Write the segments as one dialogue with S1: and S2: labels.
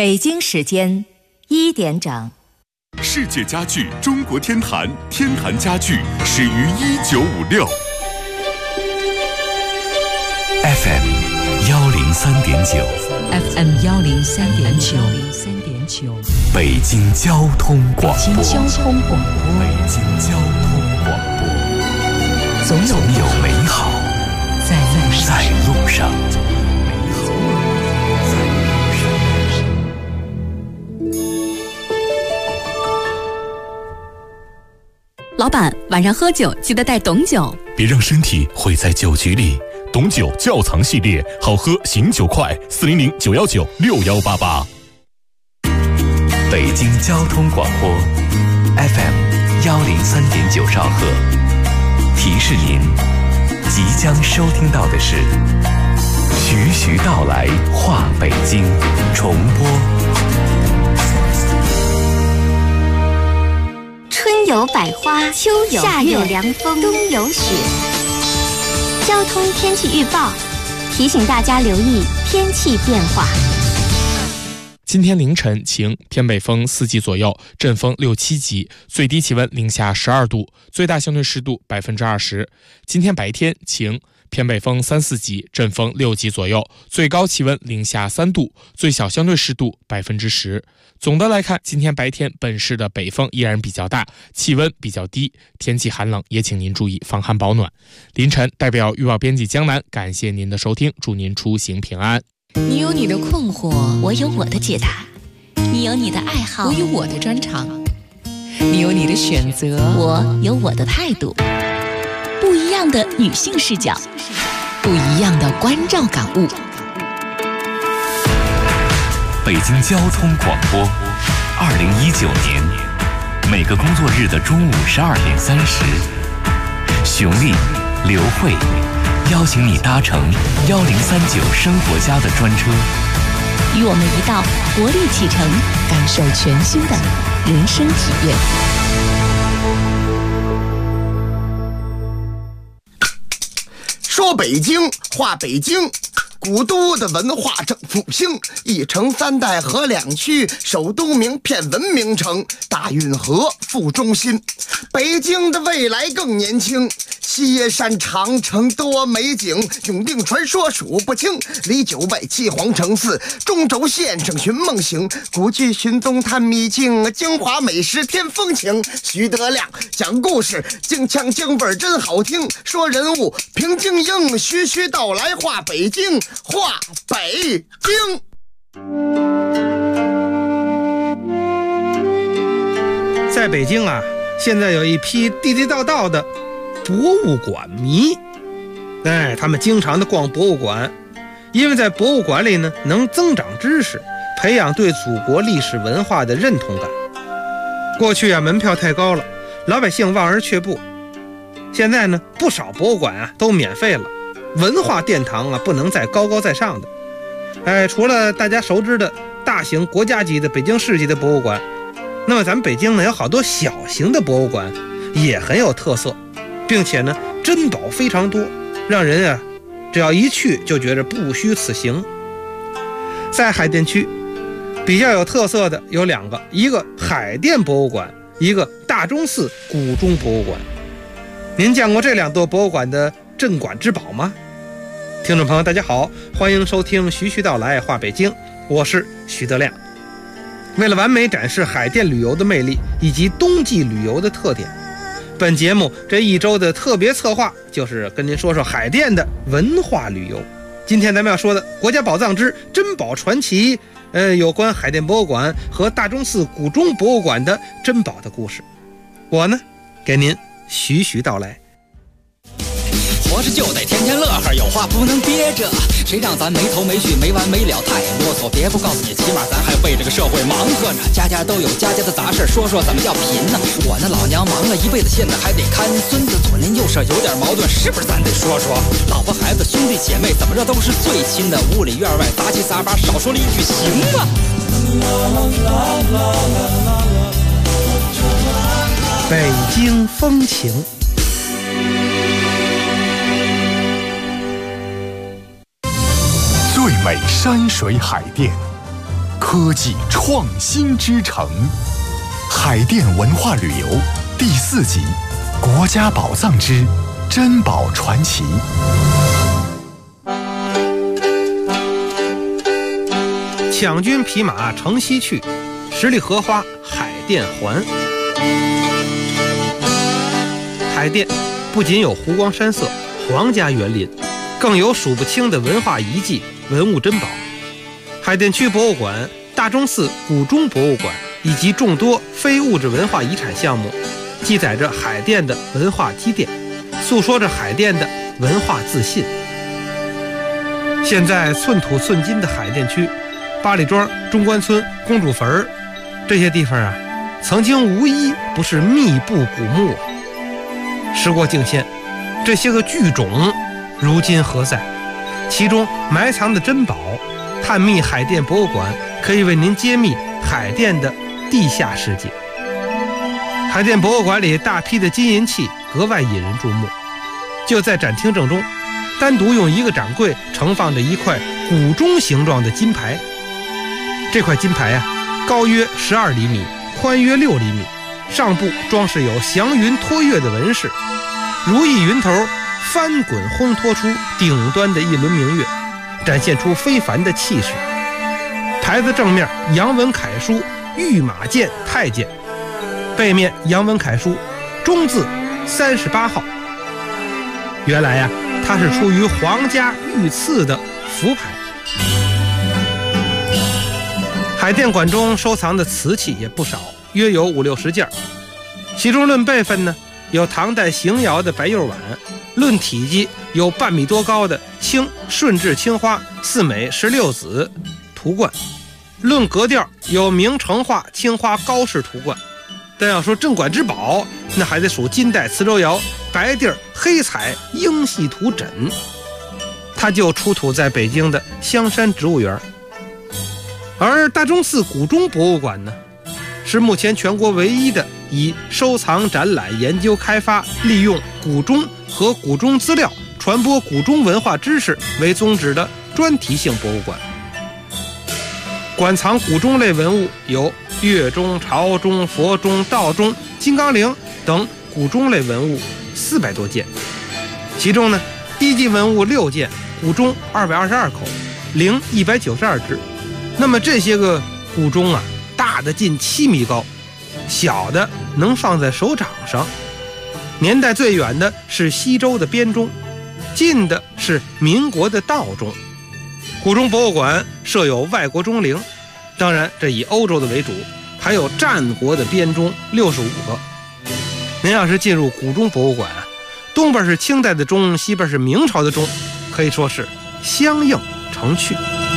S1: 北京时间1点整。
S2: 世界家具中国天坛，天坛家具始于1956。
S3: FM 103.9
S4: FM 103.9
S3: 北京交通广播。
S4: 北京交通广播。
S3: 北京交通广播。总有美好在路上。
S5: 老板，晚上喝酒记得带董酒，
S2: 别让身体毁在酒局里。董酒窖藏系列，好喝醒酒快，400-919-6188。
S3: 北京交通广播 FM 103.9兆赫，提示您，即将收听到的是徐徐道来话北京重播。
S6: 春有百花，秋有夏有凉风，冬有雪。交通天气预报提醒大家留意天气变化。
S7: 今天凌晨晴，偏北风4级左右，阵风6、7级，最低气温零下12度，最大相对湿度20%。今天白天晴，偏北风3、4级，阵风6级左右，最高气温零下3度，最小相对湿度10%。总的来看，今天白天本市的北风依然比较大，气温比较低，天气寒冷，也请您注意防寒保暖。凌晨代表预报编辑江南，感谢您的收听，祝您出行平安。
S4: 你有你的困惑，
S6: 我有我的解答；你有你的爱好，
S4: 我有我的专长；你有你的选择，
S6: 我有我的态度。不一样的女性视角，
S4: 不一样的关照感悟。
S3: 北京交通广播，2019年每个工作日的中午12点30，熊丽、刘慧邀请你搭乘1039生活家的专车，
S6: 与我们一道活力启程，
S4: 感受全新的人生体验。
S8: 说北京，话北京，古都的文化正复兴，一城3代合2区，首都名片文明城，大运河副中心。北京的未来更年轻，西野山长城多美景，永定传说数不清，离9外7皇城4，中轴线上寻梦行，古剧寻踪探秘境，京华美食添风情。徐德亮讲故事，京腔京味真好听，说人物评京英，徐徐道来话北京，话北京。
S9: 在北京啊，现在有一批地地道道的博物馆迷，他们经常的逛博物馆，因为在博物馆里呢，能增长知识，培养对祖国历史文化的认同感。过去啊，门票太高了，老百姓望而却步。现在呢，不少博物馆啊都免费了，文化殿堂啊不能再高高在上的。除了大家熟知的大型国家级的北京市级的博物馆，那么咱们北京呢有好多小型的博物馆也很有特色，并且呢珍宝非常多，让人只要一去就觉得不虚此行。在海淀区比较有特色的有2个，一个海淀博物馆，一个大钟寺古钟博物馆。您见过这2座博物馆的镇馆之宝吗？听众朋友大家好，欢迎收听徐徐道来话北京，我是徐德亮。为了完美展示海淀旅游的魅力以及冬季旅游的特点，本节目这一周的特别策划就是跟您说说海淀的文化旅游。今天咱们要说的国家宝藏之珍宝传奇，有关海淀博物馆和大钟寺古钟博物馆的珍宝的故事，我呢给您徐徐道来。
S10: 活着就得天天乐呵，有话不能憋着，谁让咱没头没绪没完没了太啰嗦，别不告诉你，起码咱还为这个社会忙活着，家家都有家家的杂事，说说怎么叫贫呢？我那老娘忙了一辈子，现在还得看孙子，左邻右舍有点矛盾，是不是咱得说说？老婆孩子兄弟姐妹怎么着都是最亲的，屋里院外杂七杂八，少说了一句行吗？
S9: 北京风情。
S2: 最美山水海淀， 科技创新之城。海淀文化旅游第4集，国家宝藏之珍宝传奇。
S9: 抢军匹马城西去，十里荷花海淀还。海淀不仅有湖光山色、皇家园林，更有数不清的文化遗迹、文物珍宝。海淀区博物馆、大钟寺古钟博物馆以及众多非物质文化遗产项目，记载着海淀的文化积淀，诉说着海淀的文化自信。现在寸土寸金的海淀区，八里庄、中关村、公主坟这些地方啊，曾经无一不是密布古墓啊。时过境迁，这些个巨种如今何在？其中埋藏的珍宝，探秘海淀博物馆可以为您揭秘海淀的地下世界。海淀博物馆里大批的金银器格外引人注目，就在展厅正中，单独用一个展柜盛放着一块古钟形状的金牌。这块金牌高约12厘米，宽约6厘米，上部装饰有祥云托月的纹饰，如意云头翻滚烘托出顶端的一轮明月，展现出非凡的气势。牌子正面洋文楷书御马监太监，背面洋文楷书中字38号。原来它是出于皇家御赐的福牌。海淀馆中收藏的瓷器也不少，约有50-60件，其中论辈分呢，有唐代邢窑的白釉碗，论体积有半米多高的青顺治青花4美16子图罐，论格调有明成化青花高式图罐。但要说镇馆之宝，那还得数金代磁州窑白地黑彩英系图枕，它就出土在北京的香山植物园。而大钟寺古钟博物馆呢，是目前全国唯一的以收藏、展览、研究、开发、利用古钟和古钟资料、传播古钟文化知识为宗旨的专题性博物馆。馆藏古钟类文物有乐钟、朝钟、佛钟、道钟、金刚铃等古钟类文物400多件，其中呢，一级文物6件，古钟222口，铃192只。那么这些个古钟大的近7米高，小的能放在手掌上。年代最远的是西周的编钟，近的是民国的道钟。古钟博物馆设有外国钟铃，当然这以欧洲的为主，还有战国的编钟65个。您要是进入古钟博物馆东边是清代的钟，西边是明朝的钟，可以说是相映成趣。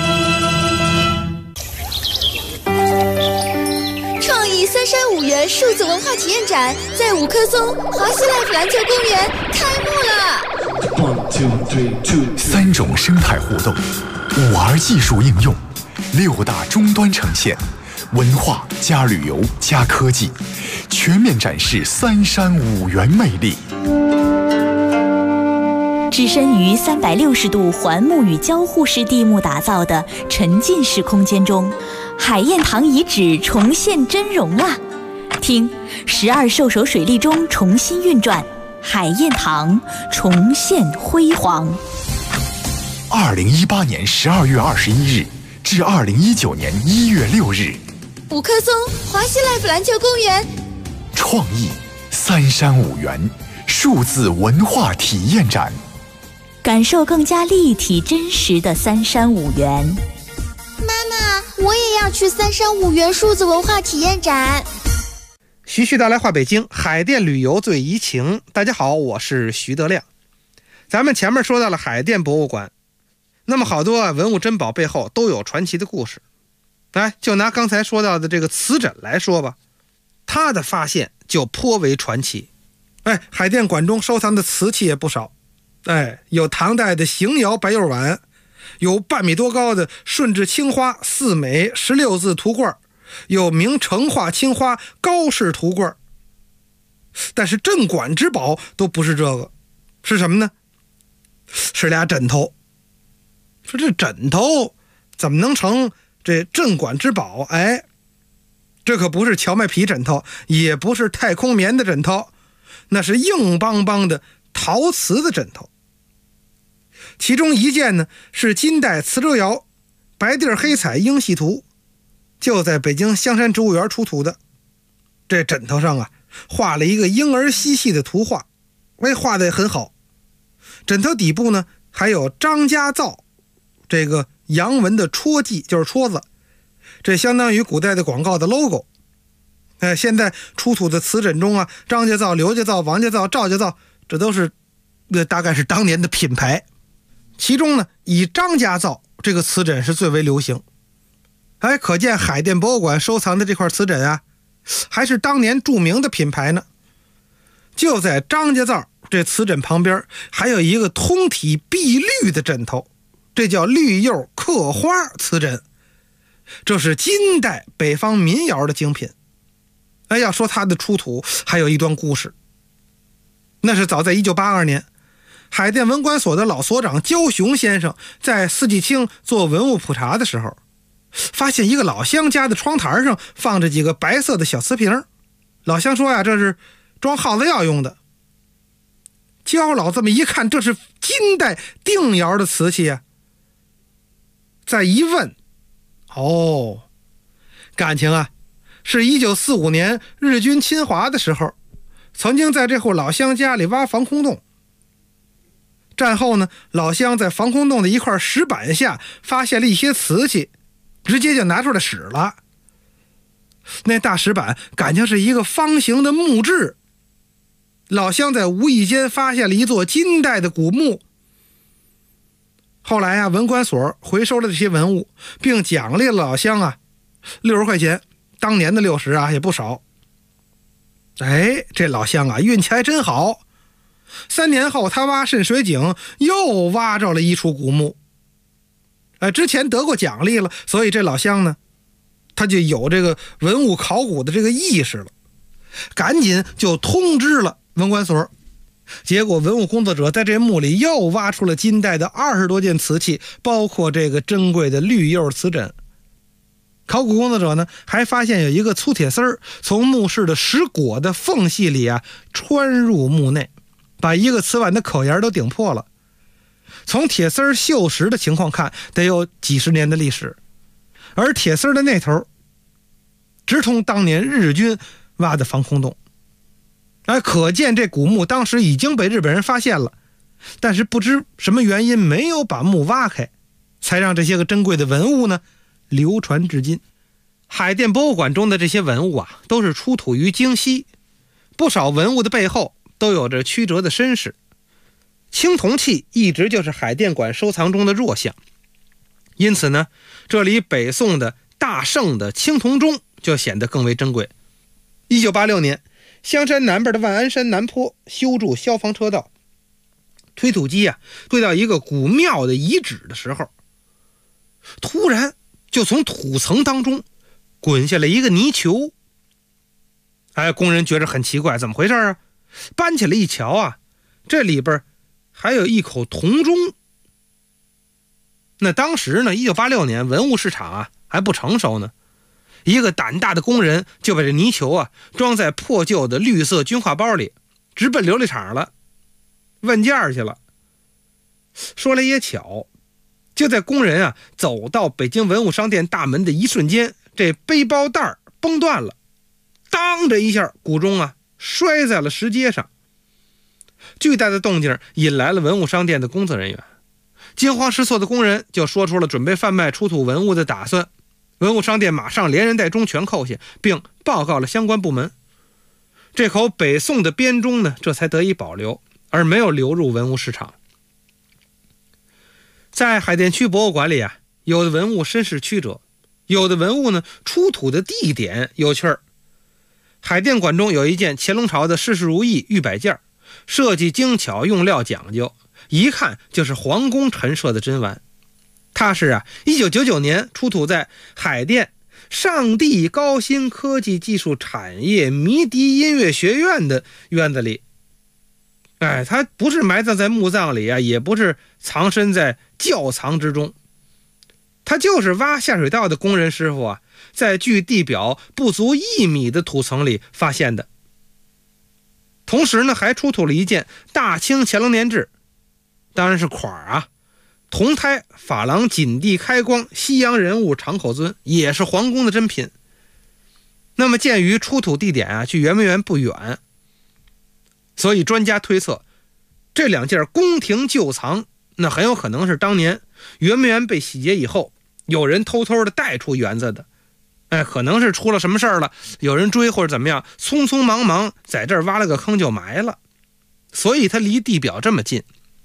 S11: 创意335元数字文化体验展在五棵松华西 Life 篮球公园开幕了。
S2: 3种生态互动，5R 技术应用，6大终端呈现，文化加旅游加科技，全面展示三山五园魅力。
S12: 置身于360度环木与交互式地幕打造的沉浸式空间中，海晏堂遗址重现真容啊！听12兽首水利中重新运转，海晏堂重现辉煌。
S2: 2018年12月21日至2019年1月6日，
S11: 五棵松华西 Life 篮球公园，
S2: 创意三山五园数字文化体验展，
S12: 感受更加立体真实的三山五园。
S11: 妈妈，我也要去三山五园数字文化体验展。
S9: 徐徐道来话北京，海淀旅游最怡情。大家好，我是徐德亮。咱们前面说到了海淀博物馆，那么好多文物珍宝背后都有传奇的故事。就拿刚才说到的这个瓷枕来说吧，它的发现就颇为传奇。海淀馆中收藏的瓷器也不少。有唐代的邢窑白釉碗，有半米多高的顺治青花4美16字图罐，有明成化青花高式图罐。但是镇馆之宝都不是这个，是什么呢？是俩枕头。说这枕头怎么能成这镇馆之宝。哎，这可不是荞麦皮枕头，也不是太空棉的枕头，那是硬邦邦的陶瓷的枕头。其中一件呢是金代磁州窑白地黑彩英系图，就在北京香山植物园出土的。这枕头上啊画了一个婴儿嬉戏的图画，画得很好。枕头底部呢还有张家造这个洋文的戳记，就是戳子，这相当于古代的广告的 logo。现在出土的瓷枕中啊，张家造、刘家造、王家造、赵家造，这都是大概是当年的品牌。其中呢，以张家造这个瓷枕是最为流行。可见海淀博物馆收藏的这块瓷枕啊，还是当年著名的品牌呢。就在张家造这瓷枕旁边，还有一个通体碧绿的枕头，这叫绿釉刻花瓷枕，这是金代北方民窑的精品。要说它的出土还有一段故事，那是早在1982年，海淀文管所的老所长焦雄先生在四季青做文物普查的时候，发现一个老乡家的窗台上放着几个白色的小瓷瓶。老乡说呀，这是装耗子药用的。焦老这么一看，这是金代定窑的瓷器啊。再一问，感情啊是1945年日军侵华的时候，曾经在这户老乡家里挖防空洞。战后呢，老乡在防空洞的一块石板下发现了一些瓷器，直接就拿出来使了。那大石板感情是一个方形的木质，老乡在无意间发现了一座金代的古墓。后来啊，文管所回收了这些文物，并奖励了老乡啊60块钱，当年的60啊也不少。这老乡啊运气还真好。3年后，他挖渗水井又挖着了一处古墓。之前得过奖励了，所以这老乡呢，他就有这个文物考古的这个意识了，赶紧就通知了文管所。结果文物工作者在这墓里又挖出了金代的20多件瓷器，包括这个珍贵的绿釉瓷枕。考古工作者呢还发现有一个粗铁丝从墓室的石椁的缝隙里啊穿入墓内，把一个瓷碗的口沿都顶破了。从铁丝锈蚀的情况看，得有几十年的历史，而铁丝的那头直通当年日军挖的防空洞。可见这古墓当时已经被日本人发现了，但是不知什么原因没有把墓挖开，才让这些个珍贵的文物呢流传至今。海淀博物馆中的这些文物啊，都是出土于京西，不少文物的背后都有着曲折的身世。青铜器一直就是海淀馆收藏中的弱项，因此呢，这里北宋的大盛的青铜钟就显得更为珍贵。1986年，香山南边的万安山南坡修筑消防车道，推土机啊推到一个古庙的遗址的时候，突然就从土层当中滚下来一个泥球。工人觉着很奇怪，怎么回事啊？搬起来一瞧啊，这里边还有一口铜钟。那当时呢，1986年文物市场啊还不成熟呢，一个胆大的工人就把这泥球啊装在破旧的绿色军画包里，直奔琉璃厂了，问价去了。说来也巧，就在工人啊走到北京文物商店大门的一瞬间，这背包带崩断了，当着一下，古钟啊摔在了石阶上。巨大的动静引来了文物商店的工作人员，惊慌失措的工人就说出了准备贩卖出土文物的打算。文物商店马上连人带钟全扣下，并报告了相关部门。这口北宋的编钟呢，这才得以保留，而没有流入文物市场。在海淀区博物馆里啊，有的文物身世曲折，有的文物呢出土的地点有趣儿。海淀馆中有一件乾隆朝的事事如意玉摆件，设计精巧，用料讲究，一看就是皇宫陈设的珍玩。它是1999年出土在海淀上帝高新科技技术产业迷笛音乐学院的院子里。它不是埋葬在墓葬里啊，也不是藏身在窖藏之中。 他就是挖下水道的工人师傅啊，在距地表不足1米的土层里发现的。同时呢，还出土了一件大清乾隆年制，当然是款啊，铜胎珐琅锦地开光西洋人物长口尊，也是皇宫的珍品。那么鉴于出土地点啊距圆明园不远，所以专家推测这2件宫廷旧藏，那很有可能是当年圆明园被洗劫以后有人偷偷的带出园子的。可能是出了什么事儿了，有人追或者怎么样，匆匆忙忙在这儿挖了个坑就埋了，所以它离地表这么近。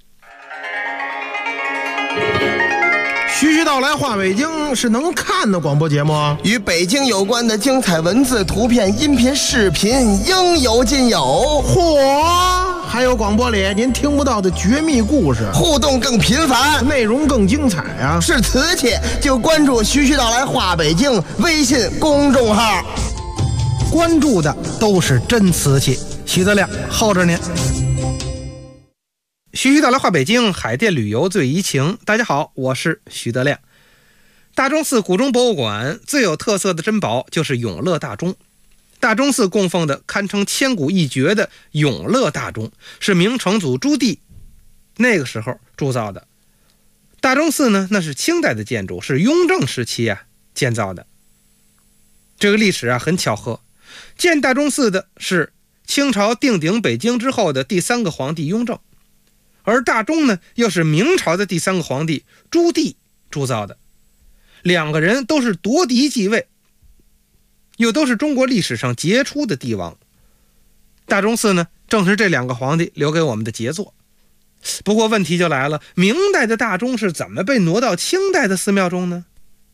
S13: 徐徐道来话北京是能看的广播节目，
S8: 与北京有关的精彩文字、图片、音频、视频应有尽有。
S13: 嚯，还有广播里您听不到的绝密故事，
S8: 互动更频繁，
S13: 内容更精彩啊！
S8: 是瓷器就关注徐徐道来话北京微信公众号，
S9: 关注的都是真瓷器。徐德亮候着您。徐徐道来话北京，海淀旅游最怡情。大家好，我是徐德亮。大钟寺古钟博物馆最有特色的珍宝就是永乐大钟。大钟寺供奉的堪称千古一绝的永乐大钟，是明成祖朱棣那个时候铸造的。大钟寺呢，那是清代的建筑，是雍正时期建造的。这个历史很巧合，建大钟寺的是清朝定鼎北京之后的第3个皇帝雍正，而大钟呢，又是明朝的第3个皇帝朱棣铸造的。2个人都是夺嫡继位，又都是中国历史上杰出的帝王。大钟寺呢，正是这2个皇帝留给我们的杰作。不过问题就来了，明代的大钟是怎么被挪到清代的寺庙中呢？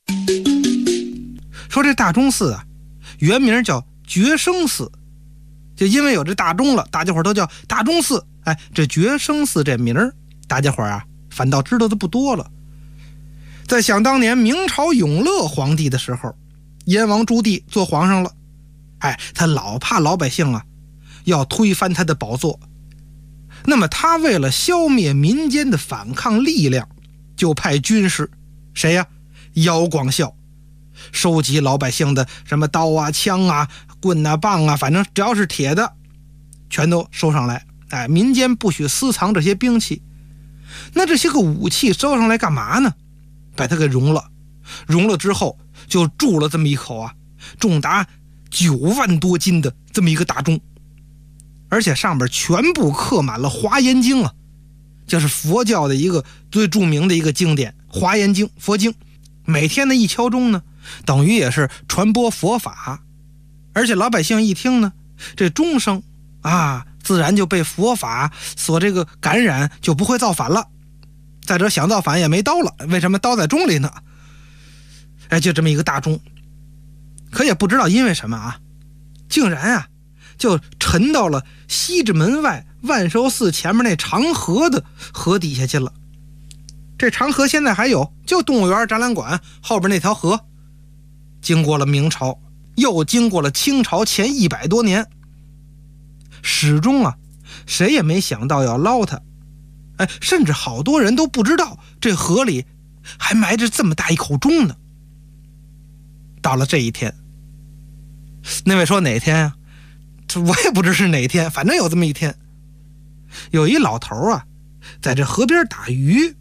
S9: 说这大钟寺原名叫觉生寺，就因为有这大钟了，大家伙都叫大钟寺。这觉生寺这名儿，大家伙反倒知道的不多了。在想当年明朝永乐皇帝的时候，燕王朱棣做皇上了，他老怕老百姓要推翻他的宝座。那么他为了消灭民间的反抗力量，就派军士谁呀？姚广孝，收集老百姓的什么刀枪棍棒反正只要是铁的全都收上来。民间不许私藏这些兵器。那这些个武器收上来干嘛呢？把它给熔了，熔了之后就铸了这么一口重达9万多斤的这么一个大钟，而且上边全部刻满了华严经就是佛教的一个最著名的一个经典华严经佛经。每天的一敲钟呢，等于也是传播佛法，而且老百姓一听呢，这钟声自然就被佛法所这个感染，就不会造反了。再者想造反也没刀了，为什么刀在钟里呢？就这么一个大钟，可也不知道因为什么竟然就沉到了西直门外万寿寺前面那长河的河底下去了。这长河现在还有，就动物园展览馆后边那条河。经过了明朝，又经过了清朝前100多年，始终谁也没想到要捞它。甚至好多人都不知道这河里还埋着这么大一口钟呢。到了这一天，那位说哪天我也不知是哪天，反正有这么一天，有一老头在这河边打鱼，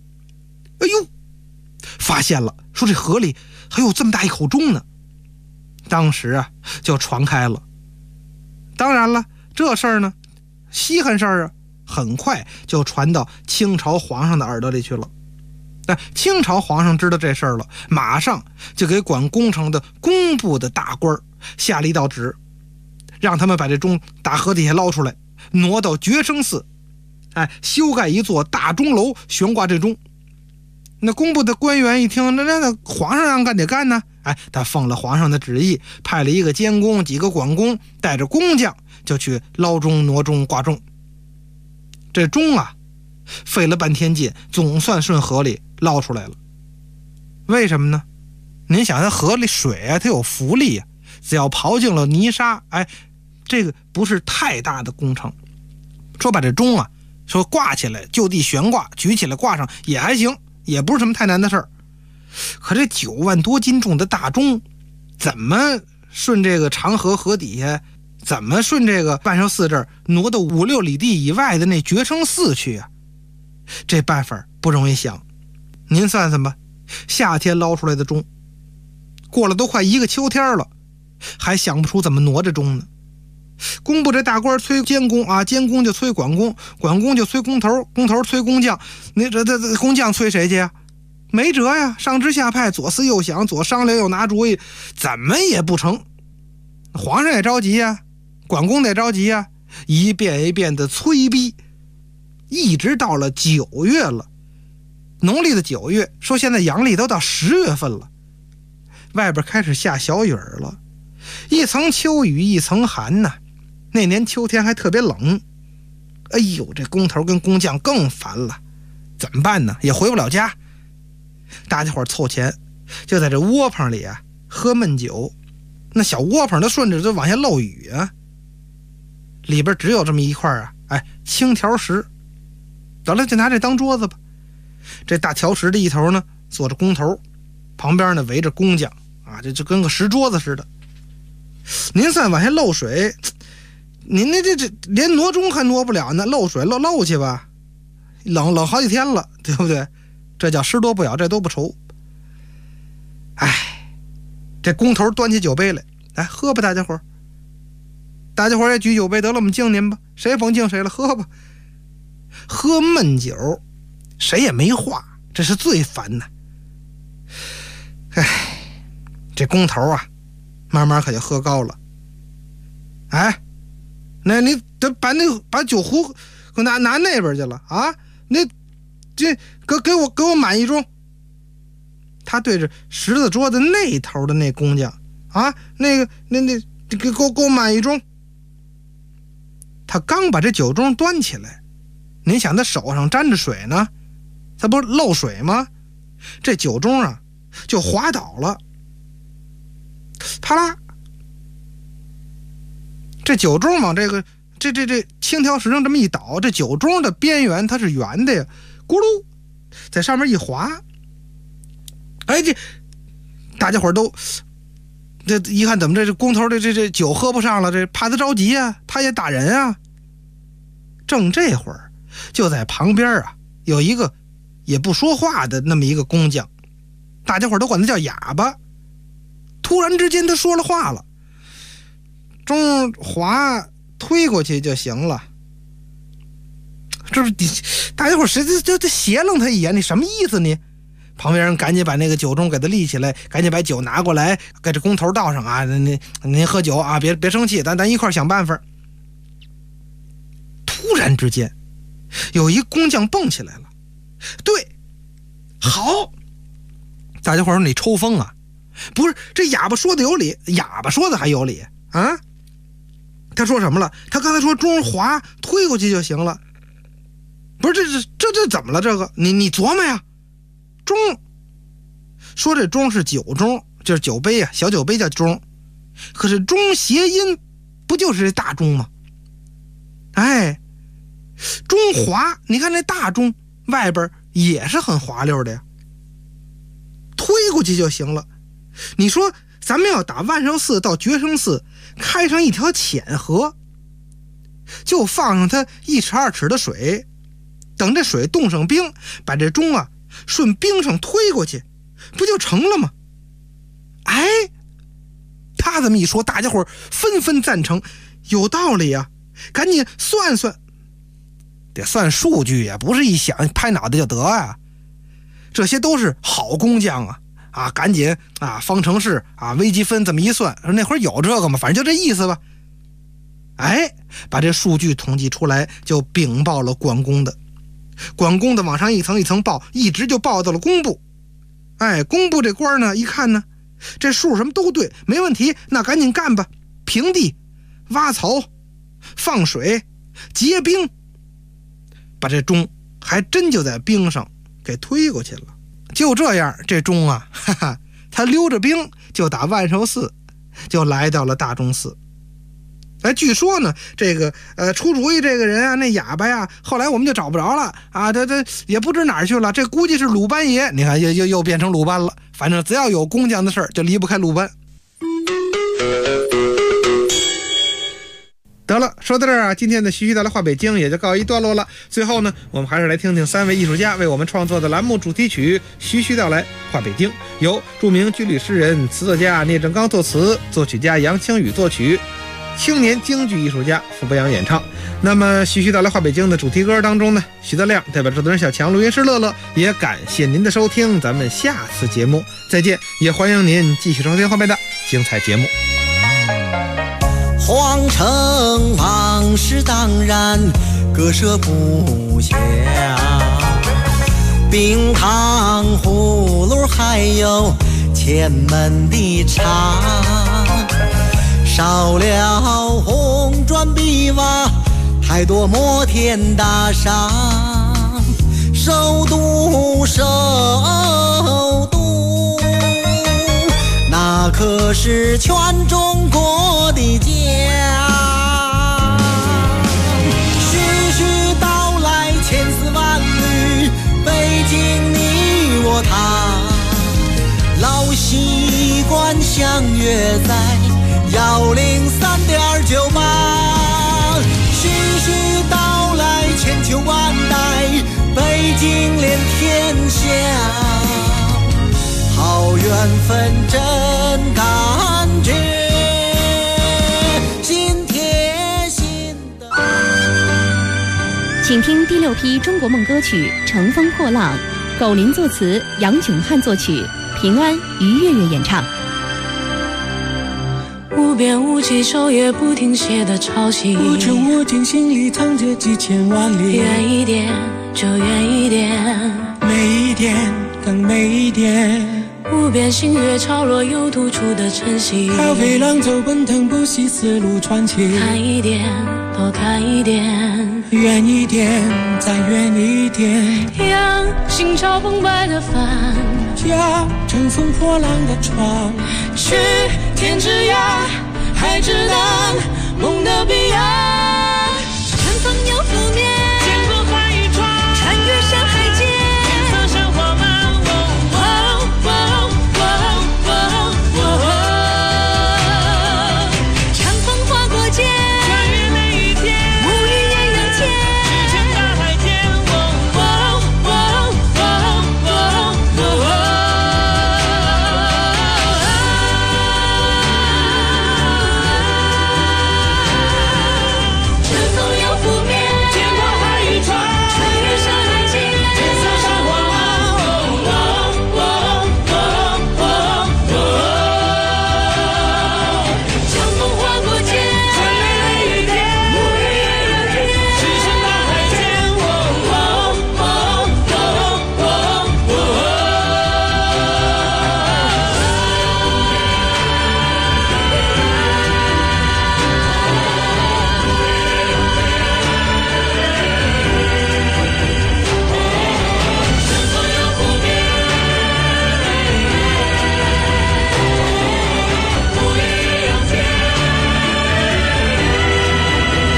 S9: 发现了，说这河里还有这么大一口钟呢。当时就传开了。当然了，这事儿呢，稀罕事儿很快就传到清朝皇上的耳朵里去了。清朝皇上知道这事儿了，马上就给管工程的工部的大官下了一道旨，让他们把这钟打河底下捞出来，挪到觉生寺，修盖一座大钟楼，悬挂这钟。那工部的官员一听，那皇上让干得干呢，他奉了皇上的旨意，派了一个监工，几个管工，带着工匠就去捞钟、挪钟、挂钟。这钟费了半天劲，总算顺河里捞出来了。为什么呢？您想，它河里水它有浮力只要刨净了泥沙，这个不是太大的工程。说把这钟说挂起来就地悬挂，举起来挂上也还行，也不是什么太难的事儿。
S13: 可这9万多斤重的大钟，怎么顺这个长河河底下，怎么顺这个万寿寺这儿挪到5、6里地以外的那觉生寺去啊？这办法不容易想。您算算吧，夏天捞出来的钟，过了都快1个秋天了，还想不出怎么挪这钟呢。工部这大官催监工啊，监工就催管工，管工就催工头，工头催工匠，你这工匠催谁去呀？没辙呀，上至下派，左思右想，左商量右拿主意，怎么也不成。皇上也着急呀，管工得着急呀，一遍一遍的催逼，一直到了9月了。农历的9月，说现在阳历都到10月份了，外边开始下小雨了，一层秋雨一层寒呐。那年秋天还特别冷，哎呦，这工头跟工匠更烦了，怎么办呢？也回不了家。大家伙凑钱，就在这窝棚里啊喝闷酒，那小窝棚都顺着就往下漏雨啊，里边只有这么一块啊，青条石，得了，就拿这当桌子吧。这大条石的一头呢坐着工头，旁边呢围着工匠啊，这就跟个石桌子似的。您算往下漏水，您那这连挪钟还挪不了呢，漏水漏去吧，冷好几天了，对不对？这叫失多不咬，这多不愁。这工头端起酒杯来，来喝吧，大家伙。大家伙也举酒杯，得了，我们敬您吧，谁甭敬谁了，喝吧。喝闷酒，谁也没话，这是最烦的。这工头啊，慢慢可就喝高了。那你得把酒壶给拿那边去了啊！那这给我满一盅。他对着石子桌子那头的那工匠啊，那给我满一盅。他刚把这酒盅端起来，您想他手上沾着水呢，他不是漏水吗？这酒盅啊就滑倒了，啪啦，这酒盅往这青条石上这么一倒，这酒盅的边缘它是圆的呀，咕噜在上面一滑，这大家伙都这一看，怎么这工头这酒喝不上了，这怕他着急啊，他也打人啊。正这会儿，就在旁边啊有一个也不说话的那么一个工匠，大家伙都管他叫哑巴。突然之间他说了话了，钟滑推过去就行了。这不大家伙谁就斜楞他一眼，你什么意思你？旁边人赶紧把那个酒盅给他立起来，赶紧把酒拿过来给这工头倒上啊！您喝酒啊，别生气，咱一块想办法。突然之间，有一工匠蹦起来了，对，好！大家伙说你抽风啊？不是，这哑巴说的有理，哑巴说的还有理啊！他说什么了？他刚才说钟滑推过去就行了，不是这怎么了？这个你琢磨呀。钟说这钟是酒盅，就是酒杯啊，小酒杯叫钟，可是钟谐音不就是这大钟吗？钟滑，你看那大钟外边也是很滑溜的呀，推过去就行了。你说咱们要打万寿寺到觉生寺开上一条浅河，就放上它1尺2尺的水，等这水冻上冰，把这钟啊顺冰上推过去，不就成了吗？他这么一说，大家伙纷纷赞成，有道理呀，赶紧算算，得算数据呀，不是一想拍脑袋就得啊。这些都是好工匠啊，赶紧啊，方程式啊，微积分这么一算，那会儿有这个吗？反正就这意思吧。把这数据统计出来，就禀报了管工的。管工的往上一层一层报，一直就报到了工部。工部这官呢一看呢，这数什么都对，没问题，那赶紧干吧，平地挖槽放水结冰，把这钟还真就在冰上给推过去了。就这样，这钟啊他溜着冰就打万寿寺就来到了大钟寺。 据说呢，这个出主意这个人啊，那哑巴呀，后来我们就找不着了啊，他也不知哪儿去了。这估计是鲁班爷，你看又变成鲁班了。反正只要有工匠的事儿，就离不开鲁班。得了，说到这儿啊，今天的徐徐带来话北京也就告一段落了。最后呢，我们还是来听听3位艺术家为我们创作的栏目主题曲《徐徐道来话北京》，由著名军旅诗人、词作家聂正刚作词，作曲家杨清宇作曲，青年京剧艺术家傅博洋演唱。那么徐徐道来话北京的主题歌当中呢，徐德亮代表制作人小强，录音师乐乐，也感谢您的收听，咱们下次节目再见，也欢迎您继续收听后面的精彩节目。
S14: 皇城往事当然割舍不下，冰糖葫芦还有前门的茶，少了红砖碧瓦，太多摩天大厦，首都那可是全中国的家。徐徐道来千丝万缕，北京你我他，老习惯相约在103.98。徐徐道来千秋万代，北京连天下。好缘分真感觉，心贴心的。
S12: 请听第6批中国梦歌曲《乘风破浪》，苟林作词，杨炯汉作曲，平安、于月月演唱。
S15: 无边无际，手也不停歇的潮汐，无穷无尽，心里藏着几千万里。远一点就远一点，美一点更美一点。无边星月潮落，有突出的晨曦。高飞浪走，奔腾不息，丝路传奇。看一点，多看一点，远一点，再远一点。让心潮澎湃的帆，驾乘风破浪的船，去天之涯，海之南，梦的彼岸。乘风